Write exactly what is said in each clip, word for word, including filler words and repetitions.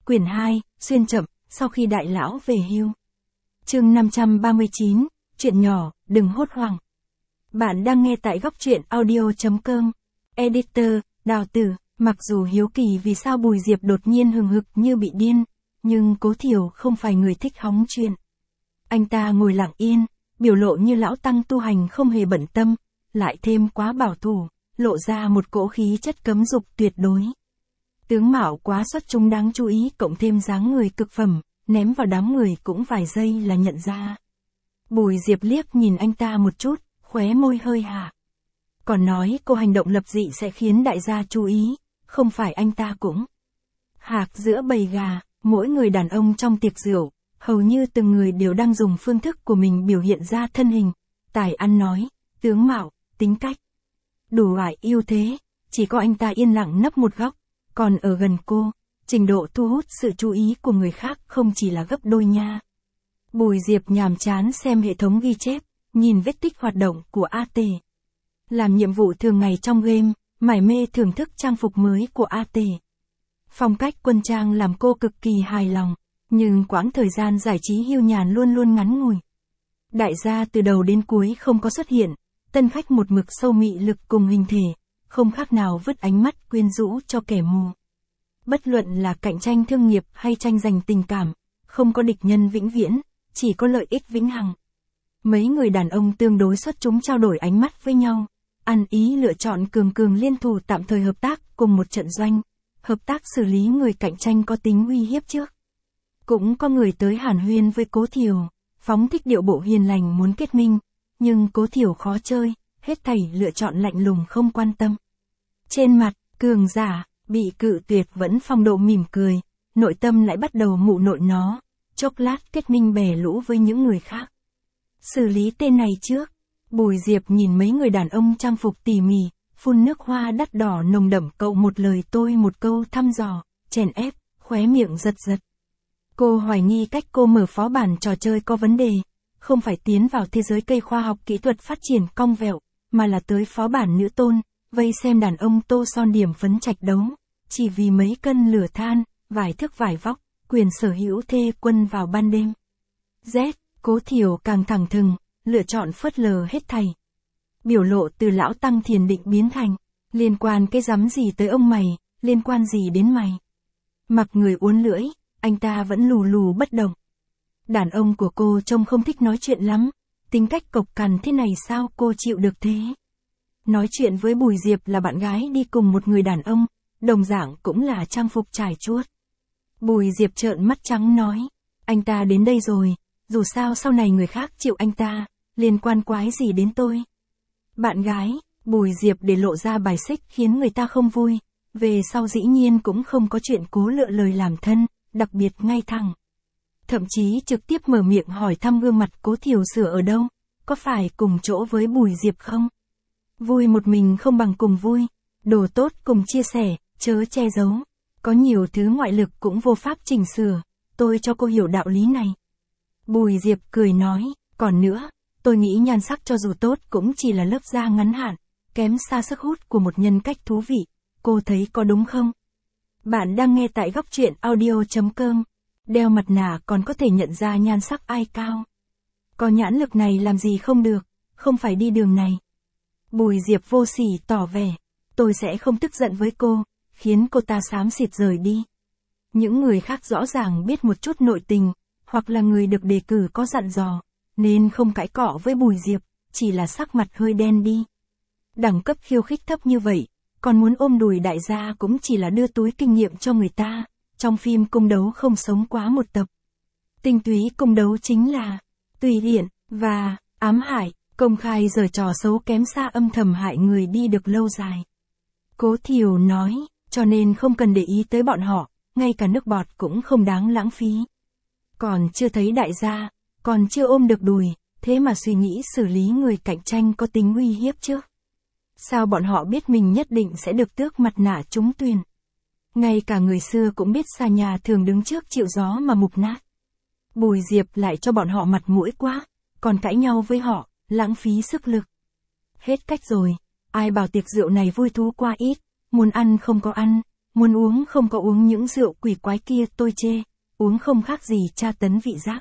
Quyển hai, xuyên chậm, sau khi đại lão về hưu. Chương năm trăm ba mươi chín, chuyện nhỏ, đừng hốt hoảng. Bạn đang nghe tại góc truyện audio chấm com. Editor, Đào Tử. Mặc dù hiếu kỳ vì sao Bùi Diệp đột nhiên hừng hực như bị điên, nhưng Cố Thiểu không phải người thích hóng chuyện. Anh ta ngồi lặng yên, biểu lộ như lão tăng tu hành không hề bận tâm, lại thêm quá bảo thủ, lộ ra một cỗ khí chất cấm dục tuyệt đối. Tướng mạo quá xuất chúng đáng chú ý cộng thêm dáng người cực phẩm, ném vào đám người cũng vài giây là nhận ra. Bùi Diệp liếc nhìn anh ta một chút, khóe môi hơi hạ. Còn nói cô hành động lập dị sẽ khiến đại gia chú ý, không phải anh ta cũng hạc giữa bầy gà, mỗi người đàn ông trong tiệc rượu, hầu như từng người đều đang dùng phương thức của mình biểu hiện ra thân hình, tài ăn nói, tướng mạo, tính cách. Đủ loại ưu thế, chỉ có anh ta yên lặng nấp một góc, còn ở gần cô, trình độ thu hút sự chú ý của người khác không chỉ là gấp đôi nha. Bùi Diệp nhàm chán xem hệ thống ghi chép, nhìn vết tích hoạt động của a tê. Làm nhiệm vụ thường ngày trong game, mải mê thưởng thức trang phục mới của a tê. Phong cách quân trang làm cô cực kỳ hài lòng, nhưng quãng thời gian giải trí hiu nhàn luôn luôn ngắn ngủi. Đại gia từ đầu đến cuối không có xuất hiện, tân khách một mực sâu mị lực cùng hình thể, không khác nào vứt ánh mắt quyến rũ cho kẻ mù. Bất luận là cạnh tranh thương nghiệp hay tranh giành tình cảm, không có địch nhân vĩnh viễn, chỉ có lợi ích vĩnh hằng. Mấy người đàn ông tương đối xuất chúng trao đổi ánh mắt với nhau, ăn ý lựa chọn cường cường liên thủ tạm thời hợp tác cùng một trận doanh, hợp tác xử lý người cạnh tranh có tính uy hiếp trước. Cũng có người tới hàn huyên với Cố Thiểu, phóng thích điệu bộ hiền lành muốn kết minh, nhưng Cố Thiểu khó chơi, hết thảy lựa chọn lạnh lùng không quan tâm. Trên mặt, cường giả, bị cự tuyệt vẫn phong độ mỉm cười, nội tâm lại bắt đầu mụ nội nó, chốc lát kết minh bè lũ với những người khác. Xử lý tên này trước, Bùi Diệp nhìn mấy người đàn ông trang phục tỉ mỉ, phun nước hoa đắt đỏ nồng đậm cậu một lời tôi một câu thăm dò, chèn ép, khóe miệng giật giật. Cô hoài nghi cách cô mở phó bản trò chơi có vấn đề, không phải tiến vào thế giới cây khoa học kỹ thuật phát triển cong vẹo, mà là tới phó bản nữ tôn, vây xem đàn ông tô son điểm phấn trạch đấu, chỉ vì mấy cân lửa than, vài thước vải vóc, quyền sở hữu thê quân vào ban đêm. Z, Cố Thiểu càng thẳng thừng, lựa chọn phớt lờ hết thảy. Biểu lộ từ lão tăng thiền định biến thành, liên quan cái rắm gì tới ông mày, liên quan gì đến mày. Mặc người uốn lưỡi, anh ta vẫn lù lù bất động. Đàn ông của cô trông không thích nói chuyện lắm, tính cách cộc cằn thế này sao cô chịu được thế. Nói chuyện với Bùi Diệp là bạn gái đi cùng một người đàn ông, đồng dạng cũng là trang phục trải chuốt. Bùi Diệp trợn mắt trắng nói, anh ta đến đây rồi, dù sao sau này người khác chịu anh ta, liên quan quái gì đến tôi. Bạn gái, Bùi Diệp để lộ ra bài xích khiến người ta không vui, về sau dĩ nhiên cũng không có chuyện cố lựa lời làm thân, đặc biệt ngay thẳng. Thậm chí trực tiếp mở miệng hỏi thăm gương mặt Cố Thiểu sửa ở đâu, có phải cùng chỗ với Bùi Diệp không? Vui một mình không bằng cùng vui, đồ tốt cùng chia sẻ, chớ che giấu. Có nhiều thứ ngoại lực cũng vô pháp chỉnh sửa, tôi cho cô hiểu đạo lý này. Bùi Diệp cười nói, còn nữa, tôi nghĩ nhan sắc cho dù tốt cũng chỉ là lớp da ngắn hạn, kém xa sức hút của một nhân cách thú vị, cô thấy có đúng không? Bạn đang nghe tại góc truyện audio chấm com, đeo mặt nạ còn có thể nhận ra nhan sắc ai cao. Có nhãn lực này làm gì không được, không phải đi đường này. Bùi Diệp vô sỉ tỏ vẻ, tôi sẽ không tức giận với cô, khiến cô ta xám xịt rời đi. Những người khác rõ ràng biết một chút nội tình, hoặc là người được đề cử có dặn dò, nên không cãi cọ với Bùi Diệp, chỉ là sắc mặt hơi đen đi. Đẳng cấp khiêu khích thấp như vậy, còn muốn ôm đùi đại gia cũng chỉ là đưa túi kinh nghiệm cho người ta, trong phim cung đấu không sống quá một tập. Tinh túy cung đấu chính là tùy tiện và ám hại, công khai giở trò xấu kém xa âm thầm hại người đi được lâu dài. Cố Thiểu nói, cho nên không cần để ý tới bọn họ, ngay cả nước bọt cũng không đáng lãng phí. Còn chưa thấy đại gia, còn chưa ôm được đùi, thế mà suy nghĩ xử lý người cạnh tranh có tính uy hiếp chứ. Sao bọn họ biết mình nhất định sẽ được tước mặt nạ trúng tuyển. Ngay cả người xưa cũng biết xa nhà thường đứng trước chịu gió mà mục nát. Bùi Diệp lại cho bọn họ mặt mũi quá, còn cãi nhau với họ, lãng phí sức lực. Hết cách rồi, ai bảo tiệc rượu này vui thú quá ít, muốn ăn không có ăn, Muốn uống không có uống những rượu quỷ quái kia tôi chê, uống không khác gì tra tấn vị giác.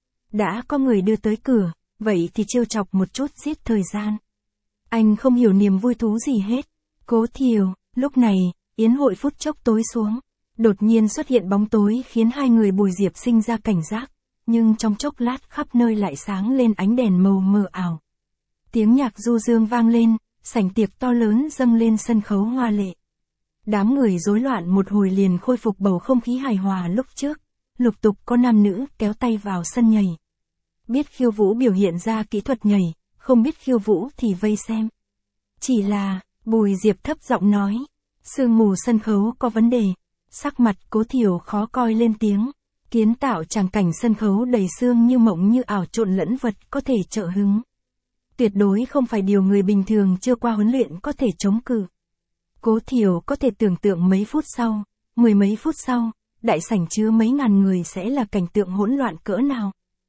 Đã có người đưa tới cửa, vậy thì trêu chọc một chút giết thời gian. Anh không hiểu niềm vui thú gì hết. Cố Thiều, lúc này, yến hội phút chốc tối xuống. Đột nhiên xuất hiện bóng tối khiến hai người Bùi Diệp sinh ra cảnh giác. Nhưng trong chốc lát khắp nơi lại sáng lên ánh đèn màu mờ ảo. Tiếng nhạc du dương vang lên, sảnh tiệc to lớn dâng lên sân khấu hoa lệ. Đám người rối loạn một hồi liền khôi phục bầu không khí hài hòa lúc trước. Lục tục có nam nữ kéo tay vào sân nhảy. Biết khiêu vũ biểu hiện ra kỹ thuật nhảy, không biết khiêu vũ thì vây xem. Chỉ là, Bùi Diệp thấp giọng nói, sương mù sân khấu có vấn đề. Sắc mặt Cố Thiều khó coi lên tiếng, kiến tạo tràng cảnh sân khấu đầy sương như mộng như ảo trộn lẫn vật có thể trợ hứng. Tuyệt đối không phải điều người bình thường chưa qua huấn luyện có thể chống cự. Cố Thiều có thể tưởng tượng mấy phút sau, mười mấy phút sau, đại sảnh chứa mấy ngàn người sẽ là cảnh tượng hỗn loạn cỡ nào.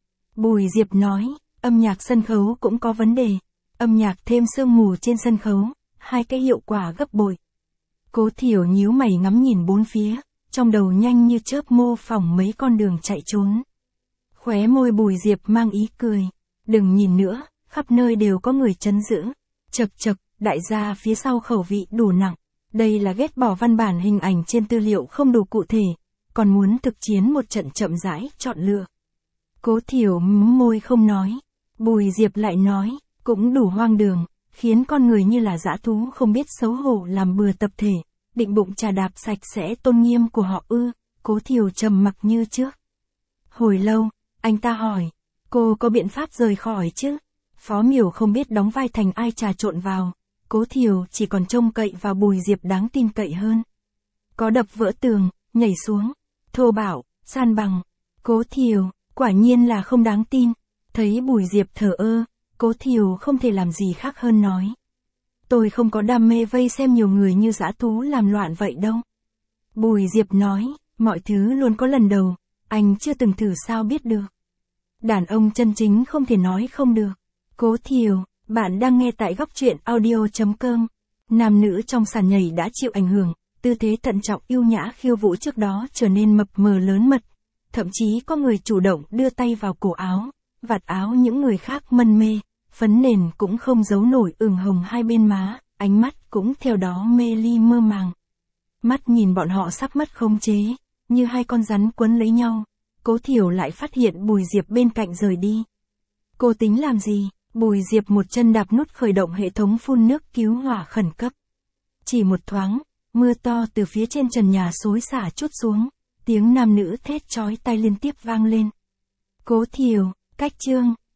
Bùi Diệp nói, âm nhạc sân khấu cũng có vấn đề. Âm nhạc thêm sương mù trên sân khấu, hai cái hiệu quả gấp bội. Cố Thiều nhíu mày ngắm nhìn bốn phía, trong đầu nhanh như chớp mô phỏng mấy con đường chạy trốn. Khóe môi Bùi Diệp mang ý cười. Đừng nhìn nữa, khắp nơi đều có người trấn giữ. Chật chật, đại gia phía sau khẩu vị đủ nặng. Đây là ghét bỏ văn bản hình ảnh trên tư liệu không đủ cụ thể, còn muốn thực chiến một trận chậm rãi, chọn lựa. Cố Thiều mím môi không nói. Bùi Diệp lại nói, cũng đủ hoang đường, khiến con người như là dã thú không biết xấu hổ làm bừa tập thể, định bụng trà đạp sạch sẽ tôn nghiêm của họ ư. Cố Thiều trầm mặc như trước. Hồi lâu, anh ta hỏi, cô có biện pháp rời khỏi chứ? Phó Miểu không biết đóng vai thành ai trà trộn vào. Cố Thiều chỉ còn trông cậy vào Bùi Diệp đáng tin cậy hơn. Có đập vỡ tường, nhảy xuống, thô bạo, san bằng. Cố Thiều, quả nhiên là không đáng tin. Thấy Bùi Diệp thờ ơ, Cố Thiều không thể làm gì khác hơn nói. Tôi không có đam mê vây xem nhiều người như dã thú làm loạn vậy đâu. Bùi Diệp nói, mọi thứ luôn có lần đầu, anh chưa từng thử sao biết được. Đàn ông chân chính không thể nói không được. Cố Thiều, bạn đang nghe tại góc truyện audio chấm com. Nam nữ trong sàn nhảy đã chịu ảnh hưởng, tư thế thận trọng yêu nhã khiêu vũ trước đó trở nên mập mờ lớn mật. Thậm chí có người chủ động đưa tay vào cổ áo, vạt áo những người khác mân mê, phấn nền cũng không giấu nổi ửng hồng hai bên má, ánh mắt cũng theo đó mê ly mơ màng. Mắt nhìn bọn họ sắp mất khống chế, như hai con rắn quấn lấy nhau. Cố Thiều lại phát hiện Bùi Diệp bên cạnh rời đi. Cô tính làm gì? Bùi Diệp một chân đạp nút khởi động hệ thống phun nước cứu hỏa khẩn cấp. Chỉ một thoáng, mưa to từ phía trên trần nhà xối xả trút xuống, tiếng nam nữ thét chói tai liên tiếp vang lên. Cố Thiều, cách chương.